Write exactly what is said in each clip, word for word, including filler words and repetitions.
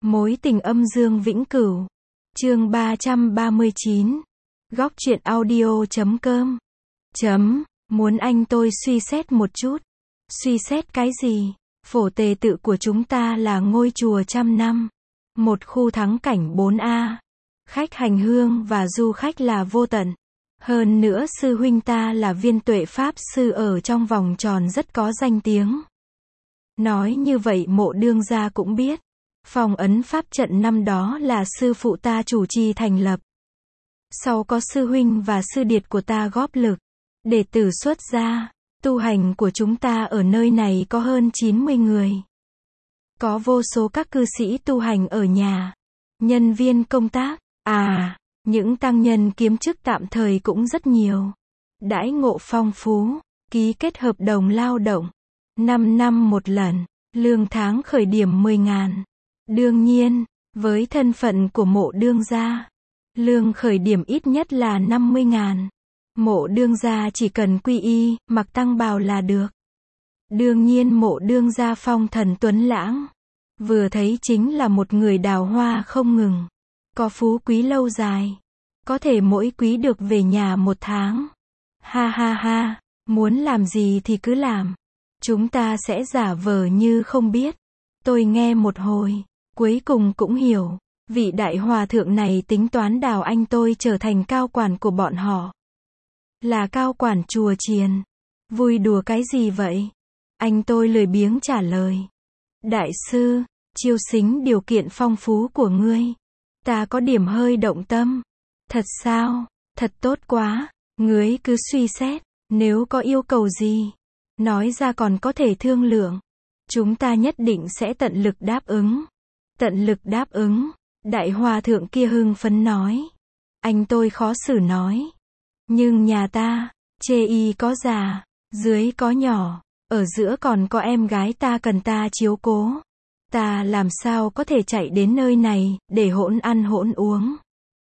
Mối tình âm dương vĩnh cửu. Chương ba trăm ba mươi chín. Góc truyện audio chấm com. Chấm, muốn anh tôi suy xét một chút. Suy xét cái gì? Phổ tề tự của chúng ta là ngôi chùa trăm năm. Một khu thắng cảnh bốn A. Khách hành hương và du khách là vô tận. Hơn nữa sư huynh ta là viên tuệ pháp sư ở trong vòng tròn rất có danh tiếng. Nói như vậy mộ đương gia cũng biết. Phong ấn pháp trận năm đó là sư phụ ta chủ trì thành lập. Sau có sư huynh và sư điệt của ta góp lực. Đệ tử xuất gia. Tu hành của chúng ta ở nơi này có hơn chín mươi người. Có vô số các cư sĩ tu hành ở nhà. Nhân viên công tác. À, những tăng nhân kiếm chức tạm thời cũng rất nhiều. Đãi ngộ phong phú. Ký kết hợp đồng lao động. năm năm một lần. Lương tháng khởi điểm mười ngàn. Đương nhiên, với thân phận của mộ đương gia, lương khởi điểm ít nhất là năm mươi ngàn. Mộ đương gia chỉ cần quy y, mặc tăng bào là được. Đương nhiên mộ đương gia phong thần tuấn lãng. Vừa thấy chính là một người đào hoa không ngừng. Có phú quý lâu dài. Có thể mỗi quý được về nhà một tháng. Ha ha ha, muốn làm gì thì cứ làm. Chúng ta sẽ giả vờ như không biết. Tôi nghe một hồi. Cuối cùng cũng hiểu, vị đại hòa thượng này tính toán đào anh tôi trở thành cao quản của bọn họ. Là cao quản chùa chiền. Vui đùa cái gì vậy? Anh tôi lười biếng trả lời. Đại sư, chiêu xính điều kiện phong phú của ngươi. Ta có điểm hơi động tâm. Thật sao? Thật tốt quá. Ngươi cứ suy xét, nếu có yêu cầu gì, nói ra còn có thể thương lượng. Chúng ta nhất định sẽ tận lực đáp ứng. Tận lực đáp ứng. Đại hòa thượng kia hưng phấn nói. Anh tôi khó xử nói. Nhưng nhà ta, chê y có già, dưới có nhỏ, ở giữa còn có em gái ta cần ta chiếu cố. Ta làm sao có thể chạy đến nơi này, để hỗn ăn hỗn uống.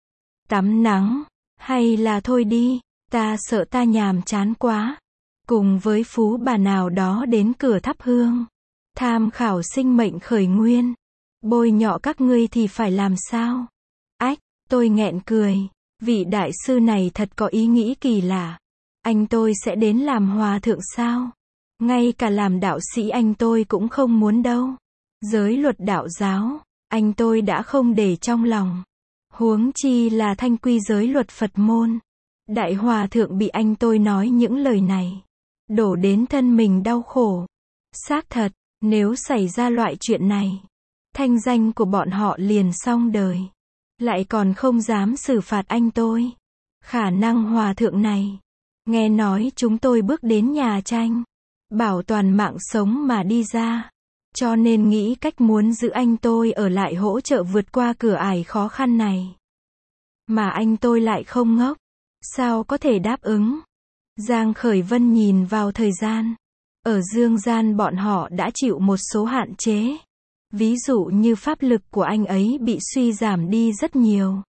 Tắm nắng, hay là thôi đi, ta sợ ta nhàm chán quá. Cùng với phú bà nào đó đến cửa thắp hương. Tham khảo sinh mệnh khởi nguyên. Bôi nhọ các ngươi thì phải làm sao? Ách, tôi nghẹn cười. Vị đại sư này thật có ý nghĩ kỳ lạ. Anh tôi sẽ đến làm hòa thượng sao? Ngay cả làm đạo sĩ anh tôi cũng không muốn đâu. Giới luật đạo giáo, anh tôi đã không để trong lòng. Huống chi là thanh quy giới luật Phật môn. Đại hòa thượng bị anh tôi nói những lời này. Đổ đến thân mình đau khổ. Xác thật, nếu xảy ra loại chuyện này. Thanh danh của bọn họ liền xong đời. Lại còn không dám xử phạt anh tôi. Khả năng hòa thượng này. Nghe nói chúng tôi bước đến nhà tranh. Bảo toàn mạng sống mà đi ra. Cho nên nghĩ cách muốn giữ anh tôi ở lại hỗ trợ vượt qua cửa ải khó khăn này. Mà anh tôi lại không ngốc. Sao có thể đáp ứng? Giang Khởi Vân nhìn vào thời gian. Ở dương gian bọn họ đã chịu một số hạn chế. Ví dụ như pháp lực của anh ấy bị suy giảm đi rất nhiều.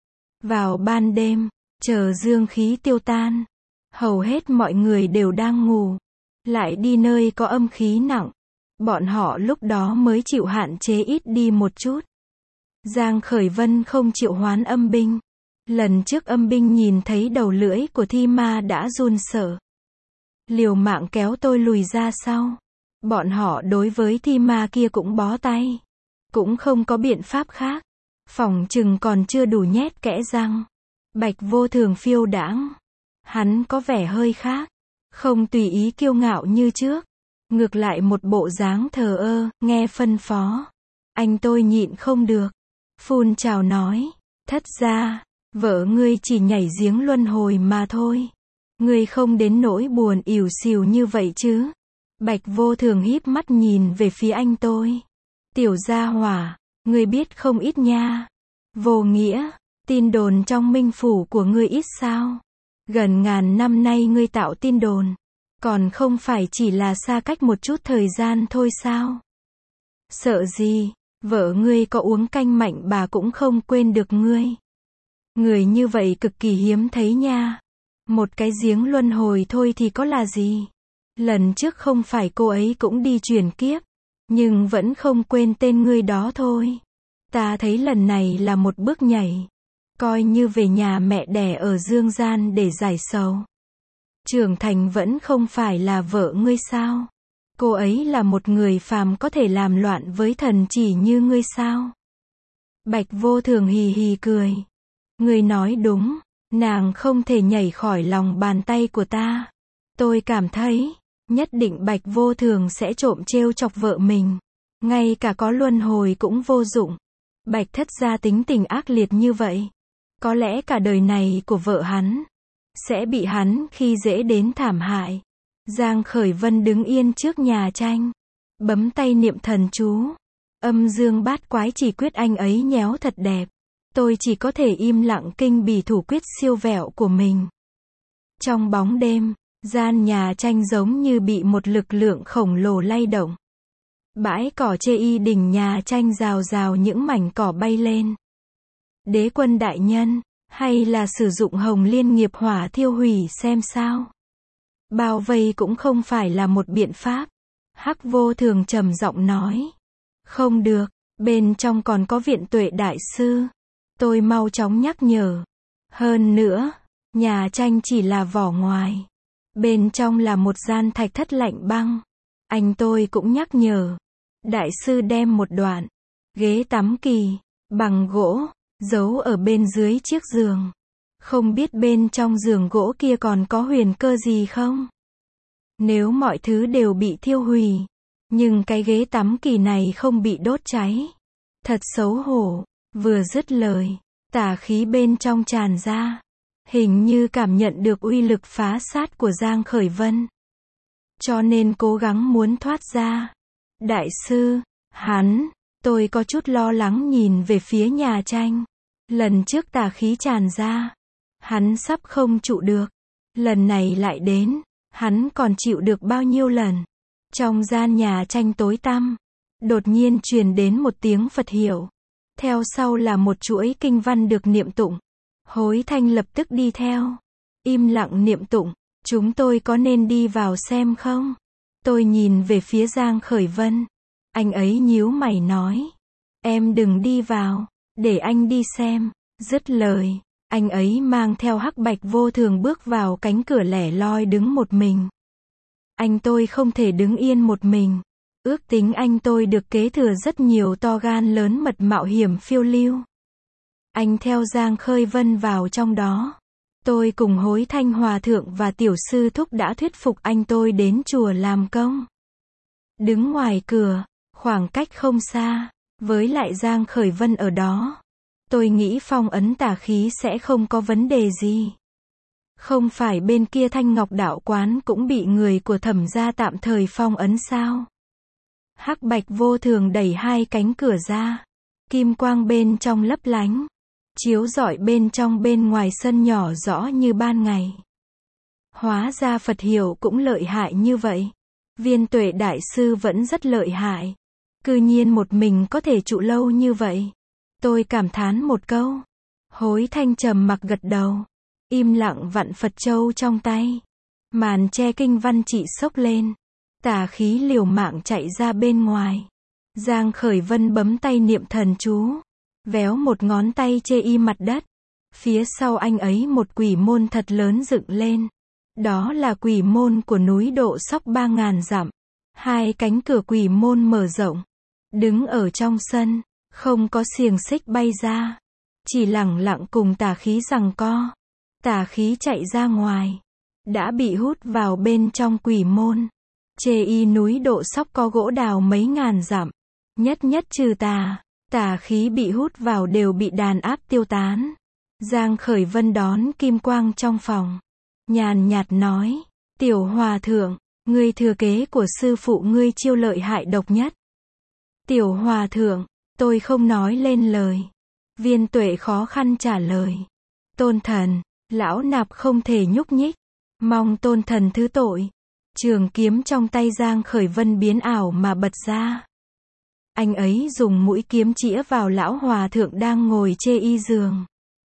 Vào ban đêm, chờ dương khí tiêu tan, hầu hết mọi người đều đang ngủ. Lại đi nơi có âm khí nặng. Bọn họ lúc đó mới chịu hạn chế ít đi một chút. Giang Khởi Vân không triệu hoán âm binh. Lần trước âm binh nhìn thấy đầu lưỡi của thi ma đã run sợ. Liều mạng kéo tôi lùi ra sau. Bọn họ đối với thi ma kia cũng bó tay. Cũng không có biện pháp khác. Phỏng chừng còn chưa đủ nhét kẽ răng. Bạch Vô Thường phiêu đãng. Hắn có vẻ hơi khác. Không tùy ý kiêu ngạo như trước. Ngược lại một bộ dáng thờ ơ, nghe phân phó. Anh tôi nhịn không được. Phun trào nói. Thất ra, vợ ngươi chỉ nhảy giếng luân hồi mà thôi. Ngươi không đến nỗi buồn ỉu xìu như vậy chứ. Bạch Vô Thường híp mắt nhìn về phía anh tôi. Tiểu gia hỏa, ngươi biết không ít nha. Vô nghĩa, tin đồn trong minh phủ của ngươi ít sao? Gần ngàn năm nay ngươi tạo tin đồn. Còn không phải chỉ là xa cách một chút thời gian thôi sao? Sợ gì, vợ ngươi có uống canh mạnh bà cũng không quên được ngươi. Người như vậy cực kỳ hiếm thấy nha. Một cái giếng luân hồi thôi thì có là gì? Lần trước không phải cô ấy cũng đi chuyển kiếp, nhưng vẫn không quên tên ngươi đó thôi. Ta thấy lần này là một bước nhảy. Coi như về nhà mẹ đẻ ở dương gian để giải sầu. Trưởng thành vẫn không phải là vợ ngươi sao? Cô ấy là một người phàm có thể làm loạn với thần chỉ như ngươi sao? Bạch Vô Thường hì hì cười. Ngươi nói đúng, nàng không thể nhảy khỏi lòng bàn tay của ta. Tôi cảm thấy, nhất định Bạch Vô Thường sẽ trộm trêu chọc vợ mình. Ngay cả có luân hồi cũng vô dụng. Bạch Thất gia tính tình ác liệt như vậy. Có lẽ cả đời này của vợ hắn sẽ bị hắn khi dễ đến thảm hại. Giang Khởi Vân đứng yên trước nhà tranh, bấm tay niệm thần chú. Âm dương bát quái chỉ quyết anh ấy nhéo thật đẹp. Tôi chỉ có thể im lặng kinh bỉ thủ quyết siêu vẹo của mình. Trong bóng đêm, gian nhà tranh giống như bị một lực lượng khổng lồ lay động. Bãi cỏ chê y đỉnh nhà tranh rào rào những mảnh cỏ bay lên. Đế quân đại nhân, hay là sử dụng hồng liên nghiệp hỏa thiêu hủy xem sao? Bao vây cũng không phải là một biện pháp. Hắc Vô Thường trầm giọng nói. Không được, bên trong còn có Viện Tuệ đại sư. Tôi mau chóng nhắc nhở. Hơn nữa, nhà tranh chỉ là vỏ ngoài. Bên trong là một gian thạch thất lạnh băng. Anh tôi cũng nhắc nhở. Đại sư đem một đoạn ghế tắm kỳ bằng gỗ giấu ở bên dưới chiếc giường. Không biết bên trong giường gỗ kia còn có huyền cơ gì không? Nếu mọi thứ đều bị thiêu hủy, nhưng cái ghế tắm kỳ này không bị đốt cháy. Thật xấu hổ. Vừa dứt lời, tà khí bên trong tràn ra. Hình như cảm nhận được uy lực phá sát của Giang Khởi Vân. Cho nên cố gắng muốn thoát ra. Đại sư, hắn, tôi có chút lo lắng nhìn về phía nhà tranh. Lần trước tà khí tràn ra, hắn sắp không trụ được. Lần này lại đến, hắn còn chịu được bao nhiêu lần. Trong gian nhà tranh tối tăm, đột nhiên truyền đến một tiếng Phật hiệu. Theo sau là một chuỗi kinh văn được niệm tụng. Hối Thanh lập tức đi theo. Im lặng niệm tụng. Chúng tôi có nên đi vào xem không? Tôi nhìn về phía Giang Khởi Vân. Anh ấy nhíu mày nói. Em đừng đi vào, để anh đi xem. Dứt lời, anh ấy mang theo Hắc Bạch Vô Thường bước vào cánh cửa lẻ loi đứng một mình. Anh tôi không thể đứng yên một mình. Ước tính anh tôi được kế thừa rất nhiều to gan lớn mật mạo hiểm phiêu lưu. Anh theo Giang Khởi Vân vào trong đó. Tôi cùng Hối Thanh Hòa Thượng và Tiểu Sư Thúc đã thuyết phục anh tôi đến chùa làm công. Đứng ngoài cửa, khoảng cách không xa, với lại Giang Khởi Vân ở đó. Tôi nghĩ phong ấn tà khí sẽ không có vấn đề gì. Không phải bên kia Thanh Ngọc Đạo Quán cũng bị người của Thẩm gia tạm thời phong ấn sao? Hắc Bạch Vô Thường đẩy hai cánh cửa ra. Kim quang bên trong lấp lánh. Chiếu rọi bên trong bên ngoài sân nhỏ rõ như ban ngày. Hóa ra Phật hiệu cũng lợi hại như vậy. Viên Tuệ đại sư vẫn rất lợi hại. Cư nhiên một mình có thể trụ lâu như vậy. Tôi cảm thán một câu. Hối Thanh trầm mặc gật đầu. Im lặng vặn Phật châu trong tay. Màn che kinh văn chỉ xốc lên. Tà khí liều mạng chạy ra bên ngoài. Giang Khởi Vân bấm tay niệm thần chú. Véo một ngón tay chê y mặt đất. Phía sau anh ấy một quỷ môn thật lớn dựng lên. Đó là quỷ môn của núi Độ Sóc ba ngàn dặm. Hai cánh cửa quỷ môn mở rộng. Đứng ở trong sân, không có xiềng xích bay ra. Chỉ lẳng lặng cùng tà khí giằng co. Tà khí chạy ra ngoài. Đã bị hút vào bên trong quỷ môn. Chê y núi Độ Sóc có gỗ đào mấy ngàn dặm. Nhất nhất trừ tà. Tà khí bị hút vào đều bị đàn áp tiêu tán. Giang Khởi Vân đón kim quang trong phòng. Nhàn nhạt nói. Tiểu Hòa Thượng, ngươi thừa kế của sư phụ ngươi chiêu lợi hại độc nhất. Tiểu Hòa Thượng, tôi không nói lên lời. Viên Tuệ khó khăn trả lời. Tôn thần, lão nạp không thể nhúc nhích. Mong tôn thần thứ tội. Trường kiếm trong tay Giang Khởi Vân biến ảo mà bật ra. Anh ấy dùng mũi kiếm chĩa vào lão hòa thượng đang ngồi chê y giường.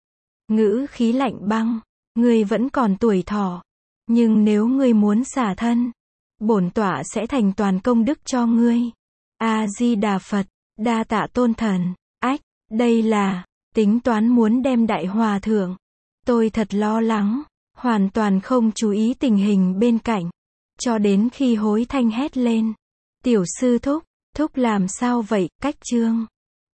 Ngữ khí lạnh băng, ngươi vẫn còn tuổi thọ, nhưng nếu ngươi muốn xả thân, bổn tọa sẽ thành toàn công đức cho ngươi. A Di Đà Phật, đa tạ tôn thần. Ách, Đây là tính toán muốn đem đại hòa thượng. Tôi thật lo lắng, hoàn toàn không chú ý tình hình bên cạnh. Cho đến khi hối thanh hét lên. Tiểu sư thúc, thúc làm sao vậy, cách chương.